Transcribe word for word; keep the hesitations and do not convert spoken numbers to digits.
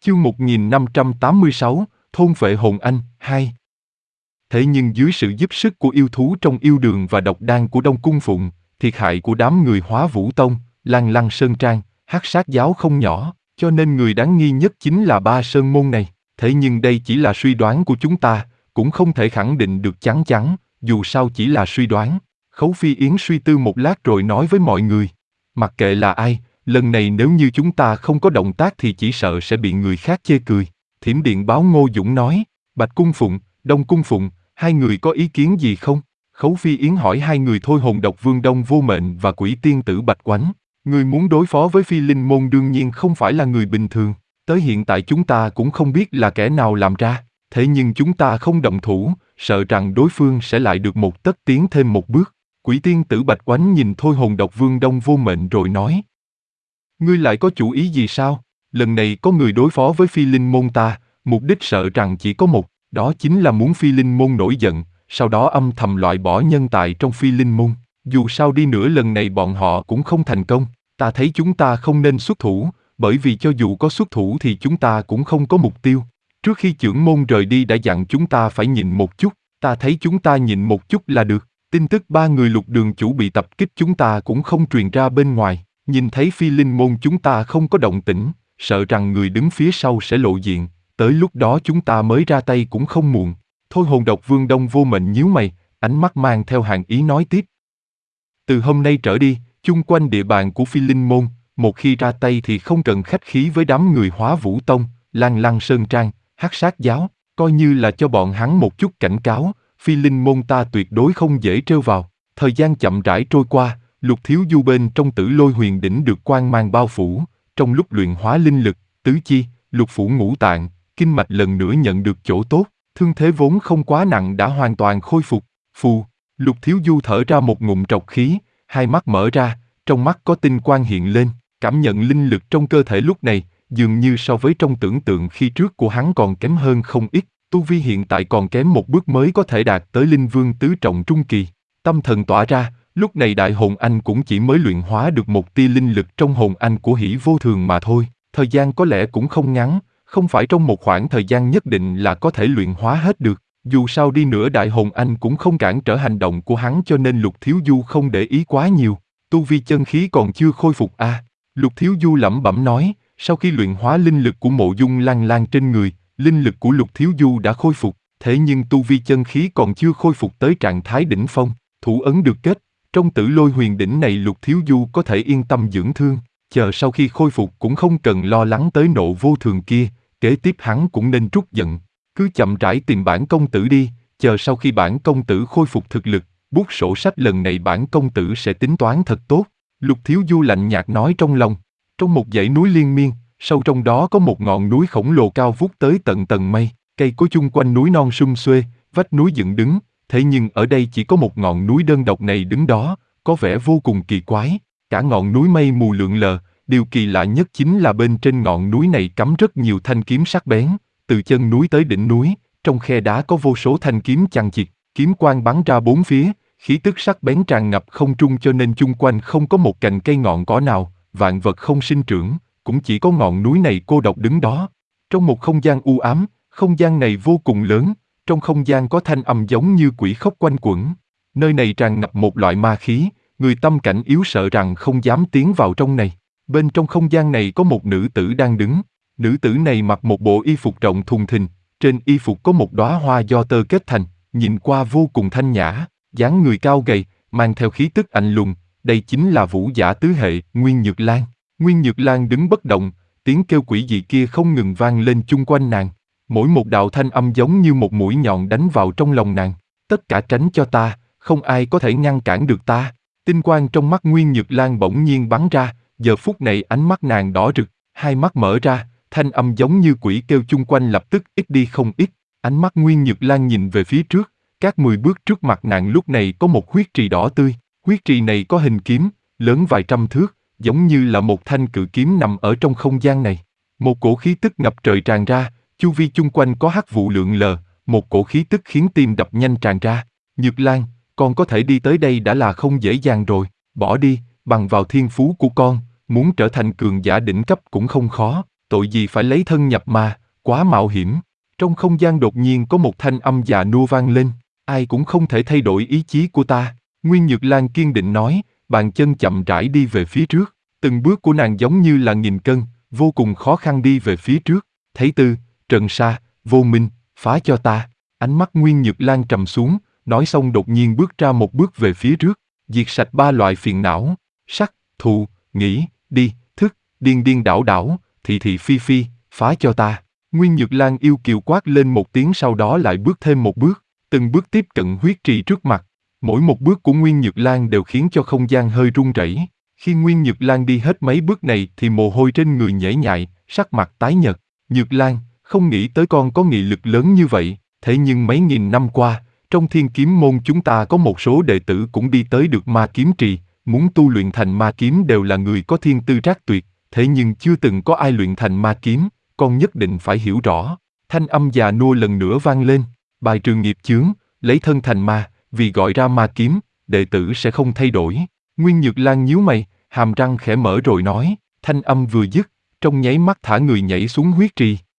Chương một nghìn năm trăm tám mươi sáu, Thôn vệ hồn anh, hai. Thế nhưng dưới sự giúp sức của yêu thú trong yêu đường và độc đan của Đông Cung Phụng, thiệt hại của đám người Hóa Vũ Tông, Lan Lăng Sơn Trang, Hắc Sát Giáo không nhỏ, cho nên người đáng nghi nhất chính là ba sơn môn này. Thế nhưng đây chỉ là suy đoán của chúng ta, cũng không thể khẳng định được chắc chắn, dù sao chỉ là suy đoán. Khấu Phi Yến suy tư một lát rồi nói với mọi người, mặc kệ là ai, lần này nếu như chúng ta không có động tác thì chỉ sợ sẽ bị người khác chê cười. Thiểm Điện Báo Ngô Dũng nói, Bạch Cung Phụng, Đông Cung Phụng, hai người có ý kiến gì không? Khấu Phi Yến hỏi hai người Thôi Hồn Độc Vương Đông Vô Mệnh và Quỷ Tiên Tử Bạch Oánh. Người muốn đối phó với Phi Linh Môn đương nhiên không phải là người bình thường. Tới hiện tại chúng ta cũng không biết là kẻ nào làm ra. Thế nhưng chúng ta không động thủ, sợ rằng đối phương sẽ lại được một tấc tiến thêm một bước. Quỷ Tiên Tử Bạch Oánh nhìn Thôi Hồn Độc Vương Đông Vô Mệnh rồi nói, ngươi lại có chủ ý gì sao? Lần này có người đối phó với Phi Linh Môn ta, mục đích sợ rằng chỉ có một, đó chính là muốn Phi Linh Môn nổi giận, sau đó âm thầm loại bỏ nhân tài trong Phi Linh Môn. Dù sao đi nữa lần này bọn họ cũng không thành công, ta thấy chúng ta không nên xuất thủ, bởi vì cho dù có xuất thủ thì chúng ta cũng không có mục tiêu. Trước khi trưởng môn rời đi đã dặn chúng ta phải nhịn một chút, ta thấy chúng ta nhịn một chút là được. Tin tức ba người Lục Đường Chủ bị tập kích chúng ta cũng không truyền ra bên ngoài. Nhìn thấy Phi Linh Môn chúng ta không có động tĩnh, sợ rằng người đứng phía sau sẽ lộ diện, tới lúc đó chúng ta mới ra tay cũng không muộn. Thôi Hồn Độc Vương Đông Vô Mệnh nhíu mày, ánh mắt mang theo hàn ý nói tiếp. Từ hôm nay trở đi, chung quanh địa bàn của Phi Linh Môn, một khi ra tay thì không cần khách khí với đám người Hóa Vũ Tông, Lan Lăng Sơn Trang, Hắc Sát Giáo, coi như là cho bọn hắn một chút cảnh cáo, Phi Linh Môn ta tuyệt đối không dễ trêu vào. Thời gian chậm rãi trôi qua, Lục Thiếu Du bên trong Tử Lôi Huyền Đỉnh được quang mang bao phủ, trong lúc luyện hóa linh lực, tứ chi, lục phủ ngũ tạng, kinh mạch lần nữa nhận được chỗ tốt, thương thế vốn không quá nặng đã hoàn toàn khôi phục. Phù, Lục Thiếu Du thở ra một ngụm trọc khí, hai mắt mở ra, trong mắt có tinh quang hiện lên, cảm nhận linh lực trong cơ thể lúc này, dường như so với trong tưởng tượng khi trước của hắn còn kém hơn không ít, tu vi hiện tại còn kém một bước mới có thể đạt tới Linh Vương tứ trọng trung kỳ. Tâm thần tỏa ra, lúc này đại hồn anh cũng chỉ mới luyện hóa được một tia linh lực trong hồn anh của Hỷ Vô Thường mà thôi, thời gian có lẽ cũng không ngắn, không phải trong một khoảng thời gian nhất định là có thể luyện hóa hết được. Dù sao đi nữa đại hồn anh cũng không cản trở hành động của hắn cho nên Lục Thiếu Du không để ý quá nhiều. Tu vi chân khí còn chưa khôi phục à? Lục Thiếu Du lẩm bẩm nói, sau khi luyện hóa linh lực của Mộ Dung Lan Lan trên người, linh lực của Lục Thiếu Du đã khôi phục, thế nhưng tu vi chân khí còn chưa khôi phục tới trạng thái đỉnh phong. Thủ ấn được kết, trong Tử Lôi Huyền Đỉnh này Lục Thiếu Du có thể yên tâm dưỡng thương, chờ sau khi khôi phục cũng không cần lo lắng tới Nộ Vô Thường kia, kế tiếp hắn cũng nên trút giận. Cứ chậm rãi tìm bản công tử đi, chờ sau khi bản công tử khôi phục thực lực, bút sổ sách lần này bản công tử sẽ tính toán thật tốt. Lục Thiếu Du lạnh nhạt nói trong lòng. Trong một dãy núi liên miên, sâu trong đó có một ngọn núi khổng lồ cao vút tới tận tầng mây, cây cối chung quanh núi non sum xuê, vách núi dựng đứng, thế nhưng ở đây chỉ có một ngọn núi đơn độc này đứng đó, có vẻ vô cùng kỳ quái. Cả ngọn núi mây mù lượn lờ, điều kỳ lạ nhất chính là bên trên ngọn núi này cắm rất nhiều thanh kiếm sắc bén, từ chân núi tới đỉnh núi, trong khe đá có vô số thanh kiếm chằng chịt, kiếm quang bắn ra bốn phía, khí tức sắc bén tràn ngập không trung cho nên chung quanh không có một cành cây ngọn cỏ nào, vạn vật không sinh trưởng, cũng chỉ có ngọn núi này cô độc đứng đó. Trong một không gian u ám, không gian này vô cùng lớn, trong không gian có thanh âm giống như quỷ khóc quanh quẩn. Nơi này tràn ngập một loại ma khí, người tâm cảnh yếu sợ rằng không dám tiến vào trong này. Bên trong không gian này có một nữ tử đang đứng, nữ tử này mặc một bộ y phục rộng thùng thình, trên y phục có một đóa hoa do tơ kết thành, nhìn qua vô cùng thanh nhã, dáng người cao gầy, mang theo khí tức lạnh lùng, đây chính là vũ giả tứ hệ, Nguyên Nhược Lan. Nguyên Nhược Lan đứng bất động, tiếng kêu quỷ dị kia không ngừng vang lên chung quanh nàng. Mỗi một đạo thanh âm giống như một mũi nhọn đánh vào trong lòng nàng. Tất cả tránh cho ta, không ai có thể ngăn cản được ta. Tinh quang trong mắt Nguyên Nhược Lan bỗng nhiên bắn ra, giờ phút này ánh mắt nàng đỏ rực, hai mắt mở ra, thanh âm giống như quỷ kêu chung quanh lập tức ít đi không ít. Ánh mắt Nguyên Nhược Lan nhìn về phía trước, các mười bước trước mặt nàng lúc này có một huyết trì đỏ tươi. Huyết trì này có hình kiếm, lớn vài trăm thước, giống như là một thanh cự kiếm nằm ở trong không gian này. Một cổ khí tức ngập trời tràn ra, chu vi chung quanh có hắc vụ lượn lờ, một cổ khí tức khiến tim đập nhanh tràn ra. Nhược Lan, con có thể đi tới đây đã là không dễ dàng rồi, bỏ đi, bằng vào thiên phú của con, muốn trở thành cường giả đỉnh cấp cũng không khó. tội gì phải lấy thân nhập ma, quá mạo hiểm. Trong không gian đột nhiên có một thanh âm già nua vang lên, ai cũng không thể thay đổi ý chí của ta. Nguyên Nhược Lan kiên định nói, bàn chân chậm rãi đi về phía trước. Từng bước của nàng giống như là nghìn cân, vô cùng khó khăn đi về phía trước. Thấy Tư, Trần Sa, Vô Minh, phá cho ta. Ánh mắt Nguyên Nhược Lan trầm xuống, nói xong đột nhiên bước ra một bước về phía trước, diệt sạch ba loại phiền não, sắc, thù, nghĩ, đi, thức, điên điên đảo đảo, thị thị phi phi, phá cho ta. Nguyên Nhược Lan yêu kiều quát lên một tiếng, sau đó lại bước thêm một bước, từng bước tiếp cận huyết trì trước mặt. Mỗi một bước của Nguyên Nhược Lan đều khiến cho không gian hơi rung rẩy. Khi Nguyên Nhược Lan đi hết mấy bước này thì mồ hôi trên người nhễ nhại, sắc mặt tái nhợt. Nhược Lan, không nghĩ tới con có nghị lực lớn như vậy, thế nhưng mấy nghìn năm qua, trong Thiên Kiếm môn chúng ta có một số đệ tử cũng đi tới được ma kiếm trì, muốn tu luyện thành ma kiếm đều là người có thiên tư trác tuyệt, thế nhưng chưa từng có ai luyện thành ma kiếm, con nhất định phải hiểu rõ. Thanh âm già nua lần nữa vang lên, bài trừ nghiệp chướng, lấy thân thành ma, vì gọi ra ma kiếm, đệ tử sẽ không thay đổi. Nguyên Nhược Lan nhíu mày, hàm răng khẽ mở rồi nói, thanh âm vừa dứt, trong nháy mắt thả người nhảy xuống huyết trì.